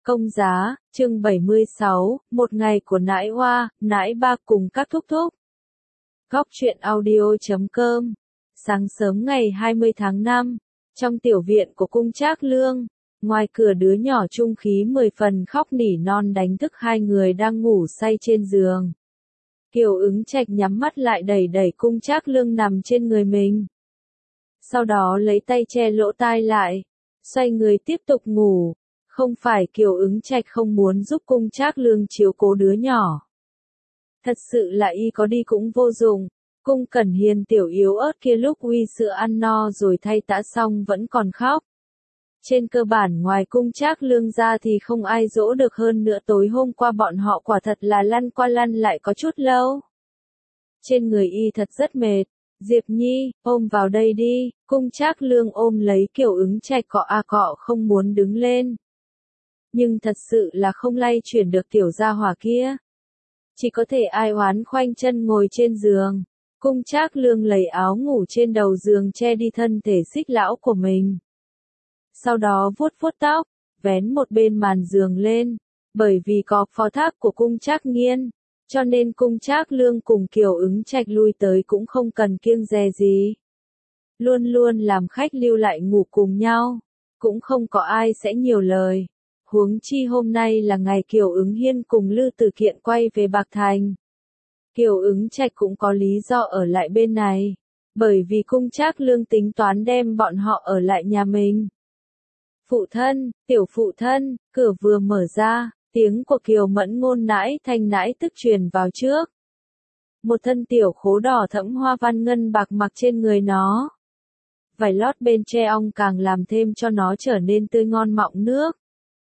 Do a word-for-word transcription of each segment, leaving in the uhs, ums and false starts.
Công giá, chương bảy mươi sáu, một ngày của nãi hoa, nãi ba cùng các thúc thúc. Góc truyện audio chấm com. Sáng sớm ngày hai mươi tháng năm, trong tiểu viện của cung Trác Lương, ngoài cửa đứa nhỏ trung khí mười phần khóc nỉ non đánh thức hai người đang ngủ say trên giường. Kiều Ứng Trạch nhắm mắt lại đẩy đẩy cung Trác Lương nằm trên người mình. Sau đó lấy tay che lỗ tai lại, xoay người tiếp tục ngủ. Không phải Kiều Ứng Trạch không muốn giúp cung Trác Lương chiếu cố đứa nhỏ. Thật sự là y có đi cũng vô dụng, cung Cẩn Hiền tiểu yếu ớt kia lúc uy sữa ăn no rồi thay tã xong vẫn còn khóc. Trên cơ bản ngoài cung Trác Lương ra thì không ai dỗ được, hơn nữa tối hôm qua bọn họ quả thật là lăn qua lăn lại có chút lâu. Trên người y thật rất mệt. Diệp Nhi, ôm vào đây đi, cung Trác Lương ôm lấy Kiều Ứng Trạch cọ a cọ không muốn đứng lên. Nhưng thật sự là không lay chuyển được tiểu gia hỏa kia. Chỉ có thể ai oán khoanh chân ngồi trên giường. Cung Trác Lương lấy áo ngủ trên đầu giường che đi thân thể xích lão của mình. Sau đó vuốt vuốt tóc, vén một bên màn giường lên. Bởi vì có phó thác của cung Trác Nghiên, cho nên cung Trác Lương cùng Kiều Ứng Trạch lui tới cũng không cần kiêng dè gì. Luôn luôn làm khách lưu lại ngủ cùng nhau. Cũng không có ai sẽ nhiều lời. Huống chi hôm nay là ngày Kiều Ứng Hiên cùng Lư Tử Kiện quay về Bạc Thành. Kiều Ứng Trạch cũng có lý do ở lại bên này, bởi vì cung Trác Lương tính toán đem bọn họ ở lại nhà mình. Phụ thân, tiểu phụ thân, cửa vừa mở ra, tiếng của Kiều Mẫn Ngôn nãi thanh nãi tức truyền vào trước. Một thân tiểu khố đỏ thẫm hoa văn ngân bạc mặc trên người nó. Vải lót bên tre ong càng làm thêm cho nó trở nên tươi ngon mọng nước.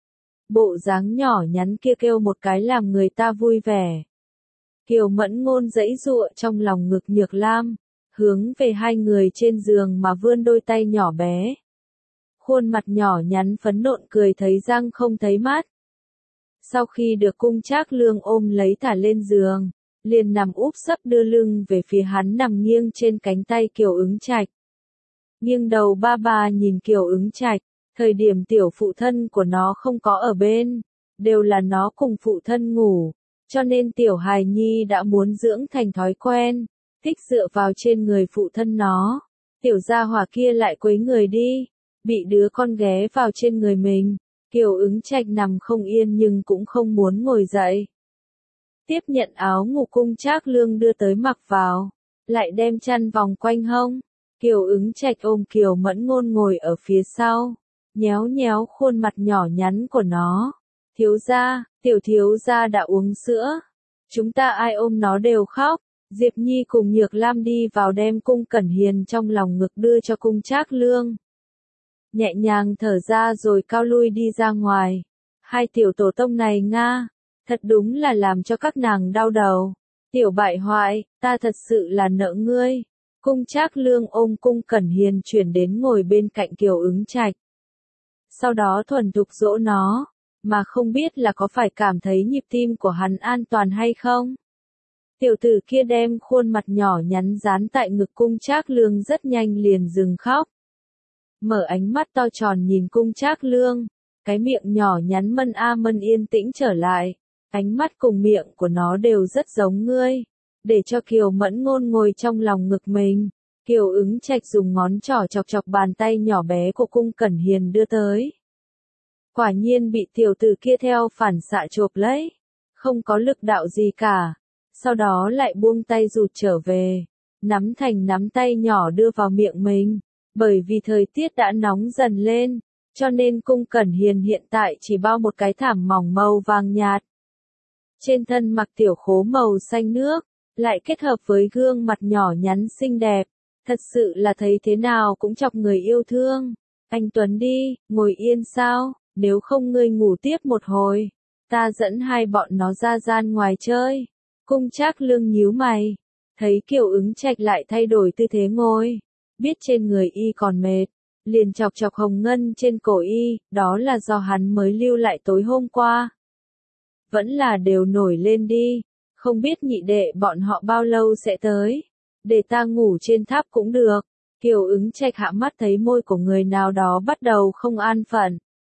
Bộ dáng nhỏ nhắn kia kêu một cái làm người ta vui vẻ. Kiều Mẫn Ngôn giãy giụa trong lòng ngực Nhược Lam, hướng về hai người trên giường mà vươn đôi tay nhỏ bé. Khuôn mặt nhỏ nhắn phấn nộn cười thấy răng không thấy mắt. Sau khi được cung Trác Lương ôm lấy thả lên giường, liền nằm úp sấp đưa lưng về phía hắn nằm nghiêng trên cánh tay Kiều Ứng Trạch. Nghiêng đầu ba ba nhìn Kiều Ứng Trạch. Thời điểm tiểu phụ thân của nó không có ở bên, đều là nó cùng phụ thân ngủ, cho nên tiểu hài nhi đã muốn dưỡng thành thói quen, thích dựa vào trên người phụ thân nó. Tiểu gia hỏa kia lại quấy người đi, bị đứa con ghé vào trên người mình. Kiều Ứng Trạch nằm không yên nhưng cũng không muốn ngồi dậy. Tiếp nhận áo ngủ cung Trác Lương đưa tới mặc vào, lại đem chăn vòng quanh hông. Kiều Ứng Trạch ôm Kiều Mẫn Ngôn ngồi ở phía sau. Nhéo nhéo khuôn mặt nhỏ nhắn của nó. Thiếu gia, tiểu thiếu gia đã uống sữa. Chúng ta ai ôm nó đều khóc. Diệp Nhi cùng Nhược Lam đi vào đem cung Cẩn Hiền trong lòng ngực đưa cho cung Trác Lương. Nhẹ nhàng thở ra rồi cao lui đi ra ngoài. Hai tiểu tổ tông này nga, thật đúng là làm cho các nàng đau đầu. Tiểu bại hoại, ta thật sự là nợ ngươi. Cung Trác Lương ôm cung Cẩn Hiền chuyển đến ngồi bên cạnh Kiều Ứng Trạch. Sau đó thuần thục dỗ nó, mà không biết là có phải cảm thấy nhịp tim của hắn an toàn hay không. Tiểu tử kia đem khuôn mặt nhỏ nhắn dán tại ngực cung Trác Lương rất nhanh liền dừng khóc. Mở ánh mắt to tròn nhìn cung Trác Lương, cái miệng nhỏ nhắn mân a mân yên tĩnh trở lại, ánh mắt cùng miệng của nó đều rất giống ngươi. Để cho Kiều Mẫn Ngôn ngồi trong lòng ngực mình. Kiều Ứng Trạch dùng ngón trỏ chọc chọc bàn tay nhỏ bé của cung Cẩn Hiền đưa tới. Quả nhiên bị tiểu tử kia theo phản xạ chộp lấy, không có lực đạo gì cả, sau đó lại buông tay rụt trở về, nắm thành nắm tay nhỏ đưa vào miệng mình, bởi vì thời tiết đã nóng dần lên, cho nên cung Cẩn Hiền hiện tại chỉ bao một cái thảm mỏng màu vàng nhạt. Trên thân mặc tiểu khố màu xanh nước, lại kết hợp với gương mặt nhỏ nhắn xinh đẹp. Thật sự là thấy thế nào cũng chọc người yêu thương. Anh Tuấn đi, ngồi yên sao, nếu không ngươi ngủ tiếp một hồi. Ta dẫn hai bọn nó ra gian ngoài chơi. Cung Trác Lương nhíu mày. Thấy Kiều Ứng Trạch lại thay đổi tư thế ngồi. Biết trên người y còn mệt. Liền chọc chọc hồng ngân trên cổ y, đó là do hắn mới lưu lại tối hôm qua. Vẫn là đều nổi lên đi. Không biết nhị đệ bọn họ bao lâu sẽ tới. Để ta ngủ trên tháp cũng được. Kiều Ứng Trạch hạ mắt thấy môi của người nào đó bắt đầu không an phận.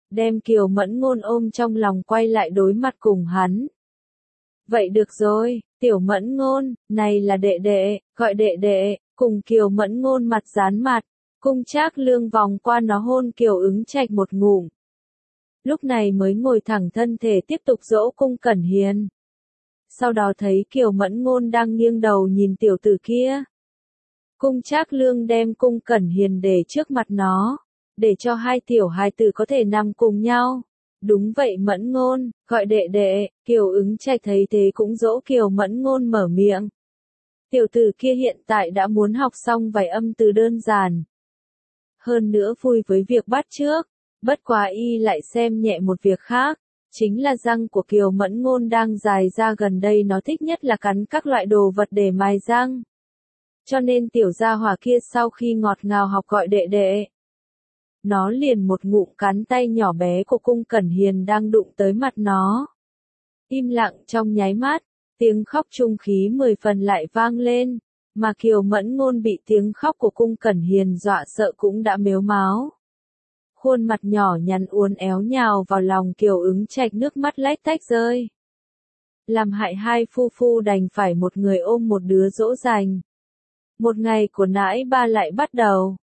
đem Kiều Mẫn Ngôn ôm trong lòng quay lại đối mặt cùng hắn. Vậy được rồi, Tiểu Mẫn Ngôn, này là đệ đệ, gọi đệ đệ, cùng Kiều Mẫn Ngôn mặt dán mặt, Cung Trác Lương vòng qua nó hôn Kiều Ứng Trạch một ngụm. Lúc này mới ngồi thẳng thân thể tiếp tục dỗ Cung Cẩn Hiền. Sau đó thấy Kiều Mẫn Ngôn đang nghiêng đầu nhìn tiểu tử kia. Cung Trác Lương đem Cung Cẩn Hiền để trước mặt nó, để cho hai tiểu hài tử có thể nằm cùng nhau. Đúng vậy Mẫn Ngôn, gọi đệ đệ, Kiều Ứng Trạch thấy thế cũng dỗ Kiều Mẫn Ngôn mở miệng. Tiểu tử kia hiện tại đã muốn học xong vài âm từ đơn giản. Hơn nữa vui với việc bắt chước, bất quá y lại xem nhẹ một việc khác, chính là răng của Kiều Mẫn Ngôn đang dài ra gần đây nó thích nhất là cắn các loại đồ vật để mài răng. Cho nên tiểu gia hỏa kia sau khi ngọt ngào học gọi đệ đệ, nó liền một ngụm cắn tay nhỏ bé của Cung Cẩn Hiền đang đụng tới mặt nó. Im lặng trong nháy mắt, tiếng khóc trung khí mười phần lại vang lên, mà Kiều Mẫn Ngôn bị tiếng khóc của Cung Cẩn Hiền dọa sợ cũng đã mếu máo. Khuôn mặt nhỏ nhắn uốn éo nhào vào lòng Kiều Ứng Trạch, nước mắt lách tách rơi. Làm hại hai phu phu đành phải một người ôm một đứa dỗ dành. Một ngày của nãi ba lại bắt đầu.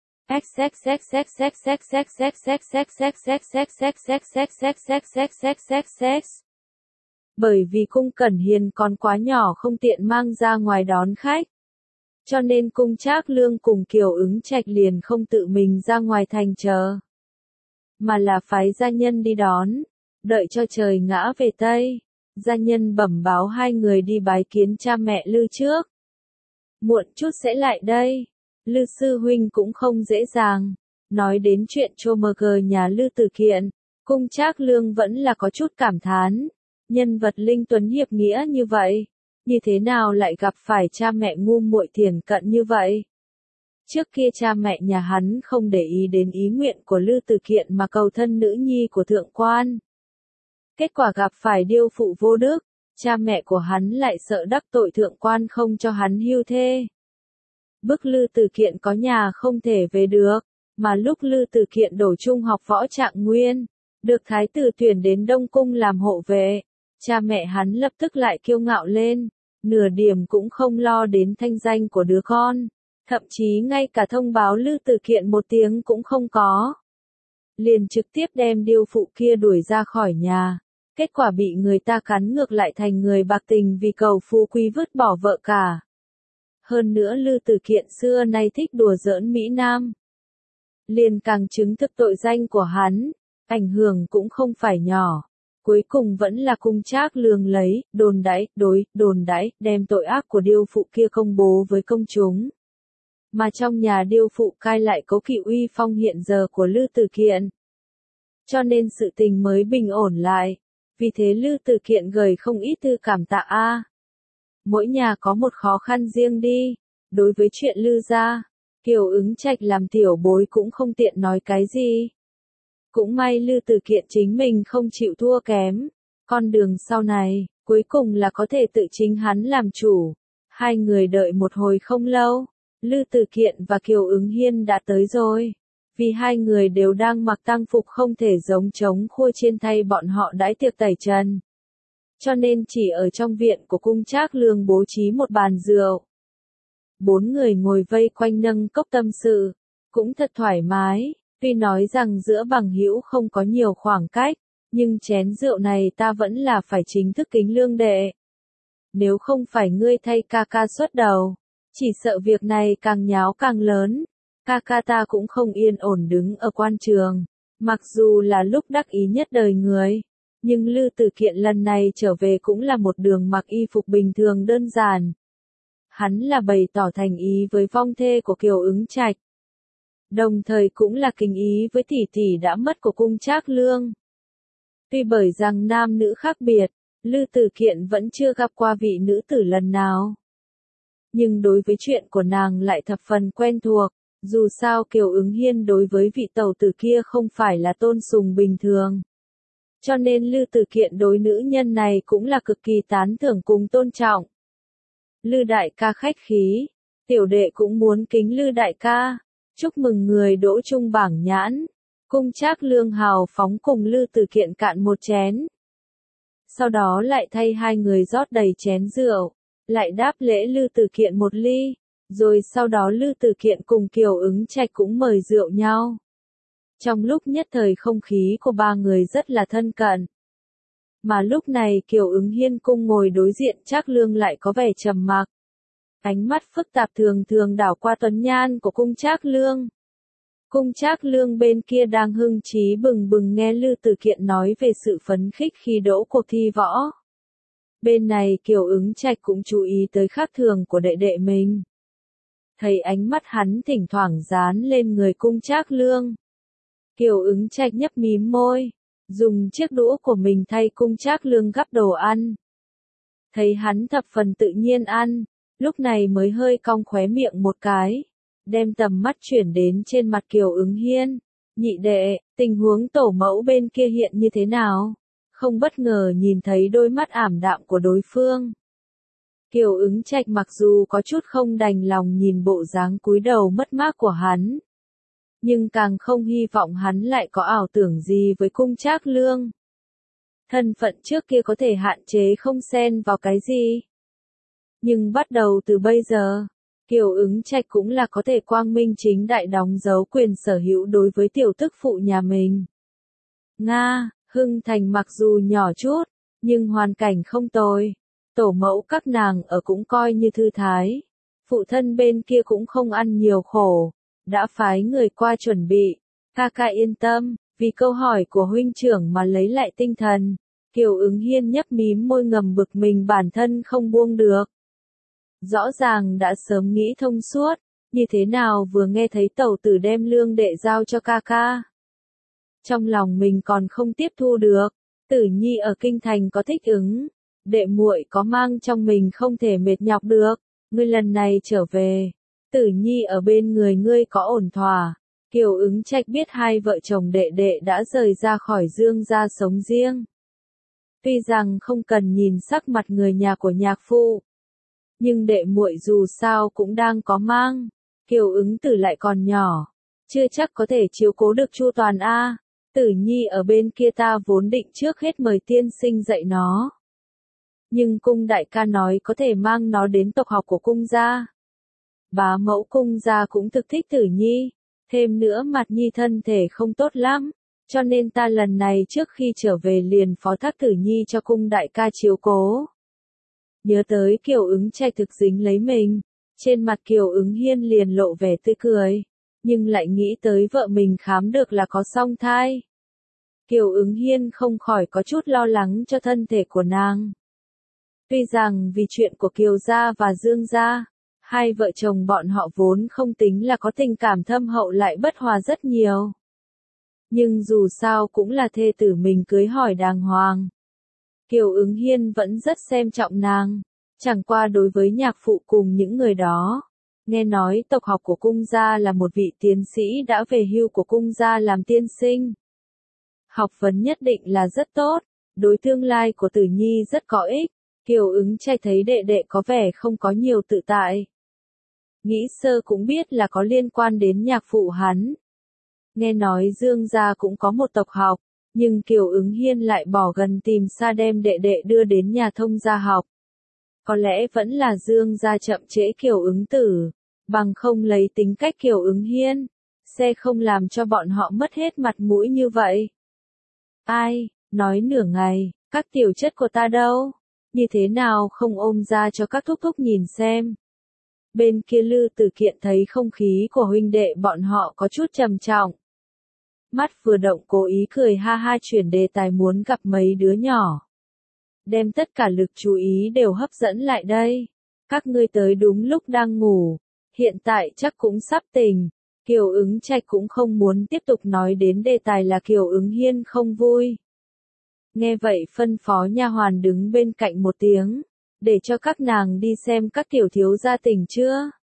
Bởi vì Cung Cẩn Hiền còn quá nhỏ không tiện mang ra ngoài đón khách, cho nên Cung Trác Lương cùng Kiều Ứng Trạch liền không tự mình ra ngoài thành chờ, mà là phái gia nhân đi đón. Đợi cho trời ngã về Tây, gia nhân bẩm báo hai người đi bái kiến cha mẹ Lư trước. Muộn chút sẽ lại đây. Lư sư huynh cũng không dễ dàng. Nói đến chuyện trô mờ gờ nhà Lư Tử Kiện, Cung Trác Lương vẫn là có chút cảm thán. Nhân vật linh tuấn hiệp nghĩa như vậy, như thế nào lại gặp phải cha mẹ ngu muội thiển cận như vậy? Trước kia cha mẹ nhà hắn không để ý đến ý nguyện của Lư Tử Kiện mà cầu thân nữ nhi của thượng quan. Kết quả gặp phải điêu phụ vô đức, cha mẹ của hắn lại sợ đắc tội thượng quan không cho hắn hưu thê. Bức Lư Tử Kiện có nhà không thể về được, mà lúc Lư Tử Kiện đổ trung học võ Trạng Nguyên, được thái tử tuyển đến Đông Cung làm hộ vệ, cha mẹ hắn lập tức lại kiêu ngạo lên, nửa điểm cũng không lo đến thanh danh của đứa con, thậm chí ngay cả thông báo Lư Tử Kiện một tiếng cũng không có. Liền trực tiếp đem điêu phụ kia đuổi ra khỏi nhà, kết quả bị người ta cắn ngược lại thành người bạc tình vì cầu phú quý vứt bỏ vợ cả. Hơn nữa Lư Tử Kiện xưa nay thích đùa giỡn Mỹ Nam, liền càng chứng thực tội danh của hắn, ảnh hưởng cũng không phải nhỏ. Cuối cùng vẫn là Cung Trác Lương lấy, đồn đãi, đối, đồn đãi, đem tội ác của điêu phụ kia công bố với công chúng. Mà trong nhà điêu phụ cai lại cố kỵ uy phong hiện giờ của Lư Tử Kiện. Cho nên sự tình mới bình ổn lại. Vì thế Lư Tử Kiện gửi không ít thư cảm tạ a. Mỗi nhà có một khó khăn riêng đi. Đối với chuyện Lư gia, Kiều Ứng Trạch làm tiểu bối cũng không tiện nói cái gì. Cũng may Lư Tử Kiện chính mình không chịu thua kém. Con đường sau này, cuối cùng là có thể tự chính hắn làm chủ. Hai người đợi một hồi không lâu, Lư Tử Kiện và Kiều Ứng Hiên đã tới rồi. Vì hai người đều đang mặc tang phục không thể giống trống khôi trên thay bọn họ đãi tiệc tẩy trần. Cho nên chỉ ở trong viện của Cung Trác Lương bố trí một bàn rượu. Bốn người ngồi vây quanh nâng cốc tâm sự, cũng thật thoải mái. Tuy nói rằng giữa bằng hữu không có nhiều khoảng cách, nhưng chén rượu này ta vẫn là phải chính thức kính Lương đệ. Nếu không phải ngươi thay ca ca xuất đầu, chỉ sợ việc này càng nháo càng lớn. Ca ca ta cũng không yên ổn đứng ở quan trường, mặc dù là lúc đắc ý nhất đời người, nhưng Lư Tử Kiện lần này trở về cũng là một đường mặc y phục bình thường đơn giản. Hắn là bày tỏ thành ý với vong thê của Kiều Ứng Trạch, đồng thời cũng là kính ý với tỷ tỷ đã mất của Cung Trác Lương. Tuy bởi rằng nam nữ khác biệt, Lư Tử Kiện vẫn chưa gặp qua vị nữ tử lần nào, nhưng đối với chuyện của nàng lại thập phần quen thuộc. Dù sao Kiều Ứng Hiên đối với vị tẩu tử kia không phải là tôn sùng bình thường. Cho nên Lư Tử Kiện đối nữ nhân này cũng là cực kỳ tán thưởng cùng tôn trọng. Lư đại ca khách khí, tiểu đệ cũng muốn kính Lư đại ca. Chúc mừng người đỗ trung bảng nhãn. Cung Trác Lương hào phóng cùng Lư Tử Kiện cạn một chén. Sau đó lại thay hai người rót đầy chén rượu, lại đáp lễ Lư Tử Kiện một ly, rồi sau đó Lư Tử Kiện cùng Kiều Ứng Trạch cũng mời rượu nhau. Trong lúc nhất thời không khí của ba người rất là thân cận. Mà lúc này Kiều Ứng Hiên cung ngồi đối diện Trác Lương lại có vẻ trầm mặc. Ánh mắt phức tạp thường thường đảo qua tuấn nhan của cung Trác Lương. Cung Trác Lương bên kia đang hưng trí bừng bừng nghe Lư Tử Kiện nói về sự phấn khích khi đỗ cuộc thi võ. Bên này Kiều Ứng Trạch cũng chú ý tới khác thường của đệ đệ mình. Thấy ánh mắt hắn thỉnh thoảng dán lên người cung Trác Lương. Kiều Ứng Trạch nhấp mím môi, dùng chiếc đũa của mình thay cung Trác Lương gắp đồ ăn. Thấy hắn thập phần tự nhiên ăn, lúc này mới hơi cong khóe miệng một cái, đem tầm mắt chuyển đến trên mặt Kiều Ứng Hiên. Nhị đệ, tình huống tổ mẫu bên kia hiện như thế nào? Không bất ngờ nhìn thấy đôi mắt ảm đạm của đối phương. Kiều Ứng Trạch mặc dù có chút không đành lòng nhìn bộ dáng cúi đầu mất mát của hắn, nhưng càng không hy vọng hắn lại có ảo tưởng gì với cung Trác Lương. Thân phận trước kia có thể hạn chế không xen vào cái gì. Nhưng bắt đầu từ bây giờ, Kiều Ứng Trạch cũng là có thể quang minh chính đại đóng dấu quyền sở hữu đối với tiểu tức phụ nhà mình. Nga, Hưng Thành mặc dù nhỏ chút, nhưng hoàn cảnh không tồi. Tổ mẫu các nàng ở cũng coi như thư thái. Phụ thân bên kia cũng không ăn nhiều khổ, đã phái người qua chuẩn bị. Ca ca yên tâm, vì câu hỏi của huynh trưởng mà lấy lại tinh thần. Kiều Ứng Hiên nhấp mím môi ngầm bực mình bản thân không buông được. Rõ ràng đã sớm nghĩ thông suốt, như thế nào vừa nghe thấy tẩu tử đem lương đệ giao cho ca ca. Trong lòng mình còn không tiếp thu được, Tử Nhi ở kinh thành có thích ứng, đệ muội có mang trong mình không thể mệt nhọc được, ngươi lần này trở về, Tử Nhi ở bên người ngươi có ổn thỏa. Kiều Ứng Trạch biết hai vợ chồng đệ đệ đã rời ra khỏi Dương gia sống riêng. Tuy rằng không cần nhìn sắc mặt người nhà của nhạc phụ, nhưng đệ muội dù sao cũng đang có mang, Kiều Ứng Tử lại còn nhỏ, chưa chắc có thể chiếu cố được chu toàn a. Tử Nhi ở bên kia ta vốn định trước hết mời tiên sinh dạy nó. Nhưng cung đại ca nói có thể mang nó đến tộc học của cung gia. Bá mẫu cung gia cũng thực thích Tử Nhi, thêm nữa mặt Nhi thân thể không tốt lắm, cho nên ta lần này trước khi trở về liền phó thác Tử Nhi cho cung đại ca chiếu cố. Nhớ tới Kiều Ứng Trạch thực dính lấy mình, trên mặt Kiều Ứng Hiên liền lộ vẻ tươi cười, nhưng lại nghĩ tới vợ mình khám được là có song thai. Kiều Ứng Hiên không khỏi có chút lo lắng cho thân thể của nàng. Tuy rằng vì chuyện của Kiều gia và Dương gia, hai vợ chồng bọn họ vốn không tính là có tình cảm thâm hậu lại bất hòa rất nhiều. Nhưng dù sao cũng là thê tử mình cưới hỏi đàng hoàng. Kiều Ứng Hiên vẫn rất xem trọng nàng, chẳng qua đối với nhạc phụ cùng những người đó. Nghe nói tộc học của cung gia là một vị tiến sĩ đã về hưu của cung gia làm tiên sinh. Học vấn nhất định là rất tốt, đối tương lai của Tử Nhi rất có ích. Kiều Ứng Trạch thấy đệ đệ có vẻ không có nhiều tự tại. Nghĩ sơ cũng biết là có liên quan đến nhạc phụ hắn. Nghe nói Dương gia cũng có một tộc học, nhưng Kiều Ứng Hiên lại bỏ gần tìm xa đem đệ đệ đưa đến nhà thông gia học. Có lẽ vẫn là Dương gia chậm trễ Kiều Ứng Tử, bằng không lấy tính cách Kiều Ứng Hiên, sẽ không làm cho bọn họ mất hết mặt mũi như vậy. Ai, nói nửa ngày, các tiểu chất của ta đâu? Như thế nào không ôm ra cho các thúc thúc nhìn xem. Bên kia Lư Tử Kiện thấy không khí của huynh đệ bọn họ có chút trầm trọng. Mắt vừa động cố ý cười ha ha chuyển đề tài muốn gặp mấy đứa nhỏ. Đem tất cả lực chú ý đều hấp dẫn lại đây. Các ngươi tới đúng lúc đang ngủ. Hiện tại chắc cũng sắp tỉnh. Kiều Ứng Trạch cũng không muốn tiếp tục nói đến đề tài là Kiều Ứng Hiên không vui. Nghe vậy phân phó nha hoàn đứng bên cạnh một tiếng, để cho các nàng đi xem các tiểu thiếu gia tỉnh chưa.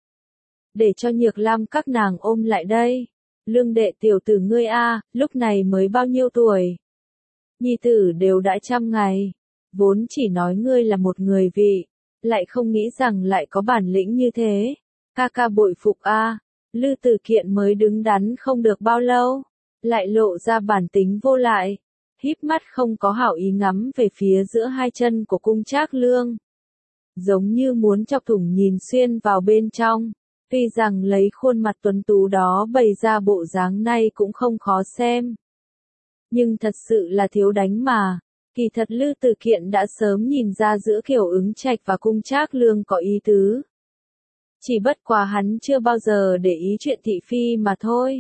Để cho Nhược Lam các nàng ôm lại đây. Lương đệ tiểu tử ngươi a, lúc này mới bao nhiêu tuổi? Nhi tử đều đã trăm ngày, vốn chỉ nói ngươi là một người vị, lại không nghĩ rằng lại có bản lĩnh như thế. Ca ca bội phục a. Lư Tử Kiện mới đứng đắn không được bao lâu, lại lộ ra bản tính vô lại, híp mắt không có hảo ý ngắm về phía giữa hai chân của Cung Trác Lương. Giống như muốn chọc thủng nhìn xuyên vào bên trong, tuy rằng lấy khuôn mặt tuấn tú đó bày ra bộ dáng này cũng không khó xem. Nhưng thật sự là thiếu đánh mà, kỳ thật Lư Tử Kiện đã sớm nhìn ra giữa Kiều Ứng Trạch và Cung Trác Lương có ý tứ. Chỉ bất quá hắn chưa bao giờ để ý chuyện thị phi mà thôi.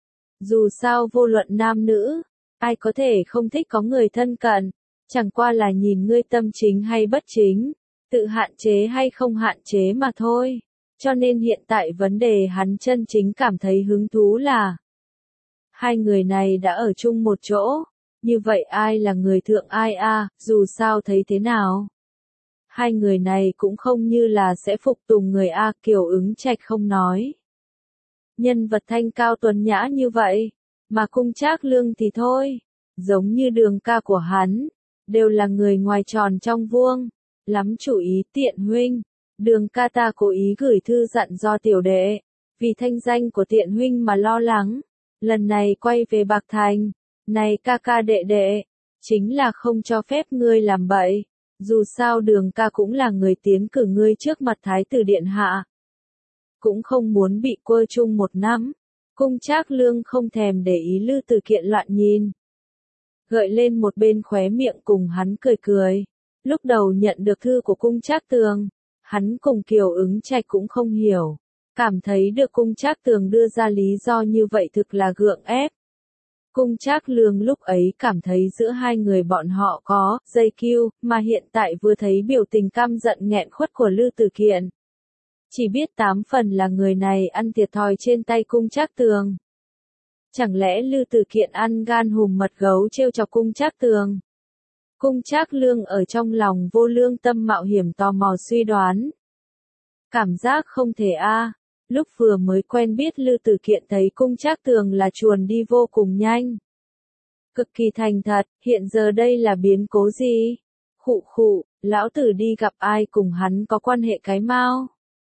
Dù sao vô luận nam nữ, ai có thể không thích có người thân cận, chẳng qua là nhìn ngươi tâm chính hay bất chính, tự hạn chế hay không hạn chế mà thôi. Cho nên hiện tại vấn đề hắn chân chính cảm thấy hứng thú là hai người này đã ở chung một chỗ, như vậy ai là người thượng ai a, dù sao thấy thế nào. Hai người này cũng không như là sẽ phục tùng người A, Kiều Ứng Trạch không nói. Nhân vật thanh cao tuấn nhã như vậy, mà Cung Trác Lương thì thôi, giống như Đường ca của hắn, đều là người ngoài tròn trong vuông, lắm chủ ý Tiện huynh. Đường ca ta cố ý gửi thư dặn do tiểu đệ, vì thanh danh của Tiện huynh mà lo lắng, lần này quay về Bạc Thành, này ca ca đệ đệ, chính là không cho phép ngươi làm bậy, dù sao Đường ca cũng là người tiến cử ngươi trước mặt Thái tử điện hạ. Cũng không muốn bị quơ chung một năm, Cung Trác Lương không thèm để ý Lư Tử Kiện loạn nhìn. Gợi lên một bên khóe miệng cùng hắn cười cười, lúc đầu nhận được thư của Cung Trác Tường. Hắn cùng Kiều Ứng Trạch cũng không hiểu, cảm thấy được Cung Trác Tường đưa ra lý do như vậy thực là gượng ép. Cung Trác Lương lúc ấy cảm thấy giữa hai người bọn họ có dây kiu, mà hiện tại vừa thấy biểu tình căm giận nghẹn khuất của Lư Tử Kiện. Chỉ biết tám phần là người này ăn thiệt thòi trên tay Cung Trác Tường. Chẳng lẽ Lư Tử Kiện ăn gan hùm mật gấu trêu chọc Cung Trác Tường? Cung Trác Lương ở trong lòng vô lương tâm mạo hiểm tò mò suy đoán. Cảm giác không thể a, lúc vừa mới quen biết Lư Tử Kiện thấy Cung Trác Tường là chuồn đi vô cùng nhanh. Cực kỳ thành thật, hiện giờ đây là biến cố gì? Khụ khụ, lão tử đi gặp ai cùng hắn có quan hệ cái mau?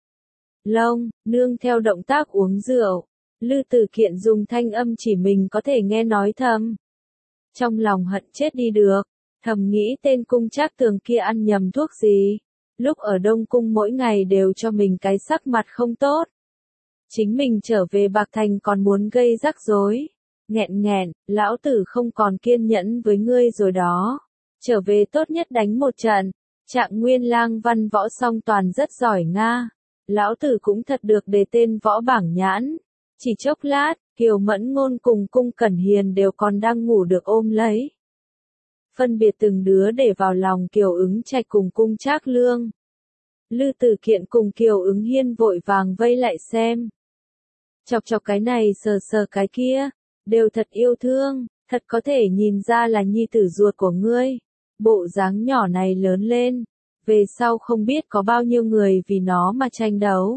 Lông, nương theo động tác uống rượu, Lư Tử Kiện dùng thanh âm chỉ mình có thể nghe nói thầm. Trong lòng hận chết đi được. Thầm nghĩ tên Cung Trác Tường kia ăn nhầm thuốc gì, lúc ở Đông Cung mỗi ngày đều cho mình cái sắc mặt không tốt. Chính mình trở về Bạc Thành còn muốn gây rắc rối. Nghẹn nghẹn, lão tử không còn kiên nhẫn với ngươi rồi đó. Trở về tốt nhất đánh một trận. Trạng Nguyên Lang văn võ song toàn rất giỏi nga. Lão tử cũng thật được đề tên võ bảng nhãn. Chỉ chốc lát, Kiều Mẫn Ngôn cùng Cung Cẩn Hiền đều còn đang ngủ được ôm lấy. Phân biệt từng đứa để vào lòng Kiều Ứng Trạch cùng Cung Trác Lương. Lư Tử Kiện cùng Kiều Ứng Hiên vội vàng vây lại xem. Chọc chọc cái này sờ sờ cái kia, đều thật yêu thương, thật có thể nhìn ra là nhi tử ruột của ngươi. Bộ dáng nhỏ này lớn lên, về sau không biết có bao nhiêu người vì nó mà tranh đấu.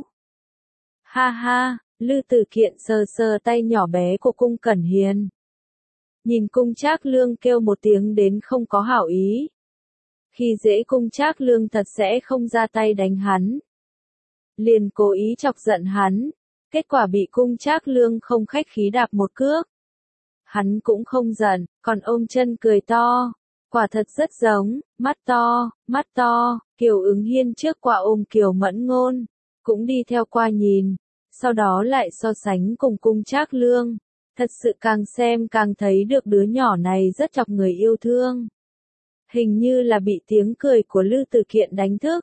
Ha ha, Lư Tử Kiện sờ sờ tay nhỏ bé của Cung Cẩn Hiền. Nhìn Cung Trác Lương kêu một tiếng đến không có hảo ý. Khi dễ Cung Trác Lương thật sẽ không ra tay đánh hắn. Liền cố ý chọc giận hắn. Kết quả bị Cung Trác Lương không khách khí đạp một cước. Hắn cũng không giận, còn ôm chân cười to. Quả thật rất giống, mắt to, mắt to. Kiều Ứng Hiên trước qua ôm Kiều Mẫn Ngôn, cũng đi theo qua nhìn. Sau đó lại so sánh cùng Cung Trác Lương. Thật sự càng xem càng thấy được đứa nhỏ này rất chọc người yêu thương. Hình như là bị tiếng cười của Lư Tử Kiện đánh thức.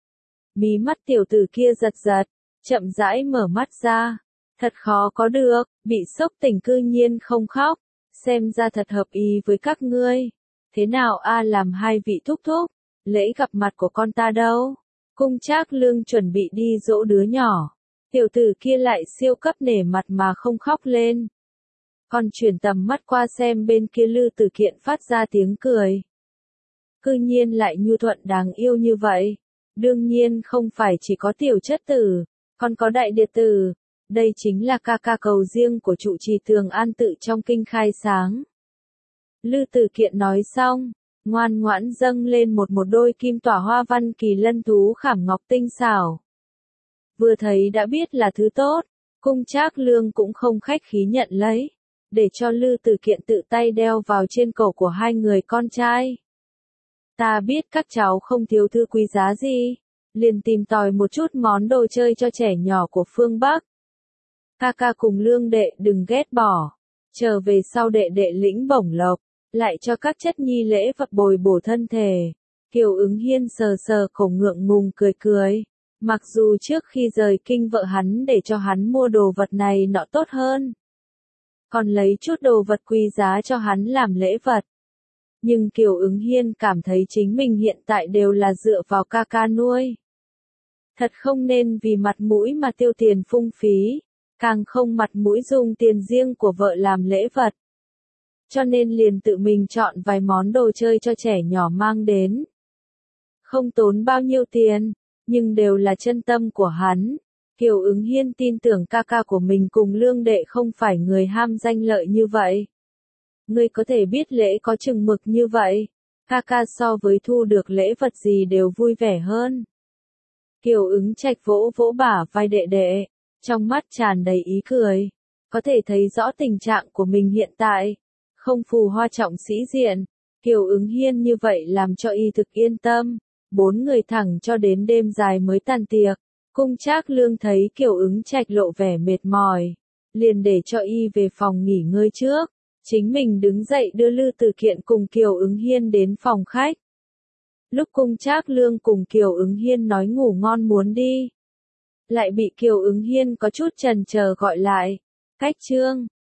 Mí mắt tiểu tử kia giật giật, chậm rãi mở mắt ra. Thật khó có được, bị sốc tỉnh cư nhiên không khóc. Xem ra thật hợp ý với các ngươi. Thế nào a làm hai vị thúc thúc, lễ gặp mặt của con ta đâu? Cung Trác Lương chuẩn bị đi dỗ đứa nhỏ. Tiểu tử kia lại siêu cấp nể mặt mà không khóc lên. Còn chuyển tầm mắt qua xem bên kia Lư Tử Kiện phát ra tiếng cười. Cư nhiên lại nhu thuận đáng yêu như vậy. Đương nhiên không phải chỉ có tiểu chất tử, còn có đại điệt tử. Đây chính là ca ca cầu riêng của trụ trì Tường An Tự trong kinh khai sáng. Lư Tử Kiện nói xong, ngoan ngoãn dâng lên một một đôi kim tỏa hoa văn kỳ lân thú khảm ngọc tinh xảo. Vừa thấy đã biết là thứ tốt, Cung Trác Lương cũng không khách khí nhận lấy. để cho Lư Tử Kiện tự tay đeo vào trên cổ của hai người con trai. Ta biết các cháu không thiếu thứ quý giá gì, liền tìm tòi một chút món đồ chơi cho trẻ nhỏ của phương Bắc. Ca ca cùng Lương đệ đừng ghét bỏ, trở về sau đệ đệ lĩnh bổng lộc, lại cho các chất nhi lễ vật bồi bổ thân thể. Kiều Ứng Hiên sờ sờ cổ ngượng ngùng cười cười, mặc dù trước khi rời kinh vợ hắn để cho hắn mua đồ vật này nọ tốt hơn, còn lấy chút đồ vật quý giá cho hắn làm lễ vật. Nhưng Kiều Ứng Hiên cảm thấy chính mình hiện tại đều là dựa vào ca ca nuôi. Thật không nên vì mặt mũi mà tiêu tiền phung phí, càng không mặt mũi dùng tiền riêng của vợ làm lễ vật. Cho nên liền tự mình chọn vài món đồ chơi cho trẻ nhỏ mang đến. Không tốn bao nhiêu tiền, nhưng đều là chân tâm của hắn. Kiều Ứng Hiên tin tưởng ca ca của mình cùng Lương đệ không phải người ham danh lợi như vậy. Ngươi có thể biết lễ có chừng mực như vậy, ca ca so với thu được lễ vật gì đều vui vẻ hơn. Kiều Ứng Trạch vỗ vỗ bả vai đệ đệ, trong mắt tràn đầy ý cười, có thể thấy rõ tình trạng của mình hiện tại, không phù hoa trọng sĩ diện. Kiều Ứng Hiên như vậy làm cho y thực yên tâm, bốn người thẳng cho đến đêm dài mới tàn tiệc. Cung Trác Lương thấy Kiều Ứng Trạch lộ vẻ mệt mỏi, liền để cho y về phòng nghỉ ngơi trước, chính mình đứng dậy đưa Lư Tử Kiện cùng Kiều Ứng Hiên đến phòng khách. Lúc Cung Trác Lương cùng Kiều Ứng Hiên nói ngủ ngon muốn đi, lại bị Kiều Ứng Hiên có chút chần chờ gọi lại. Cách chương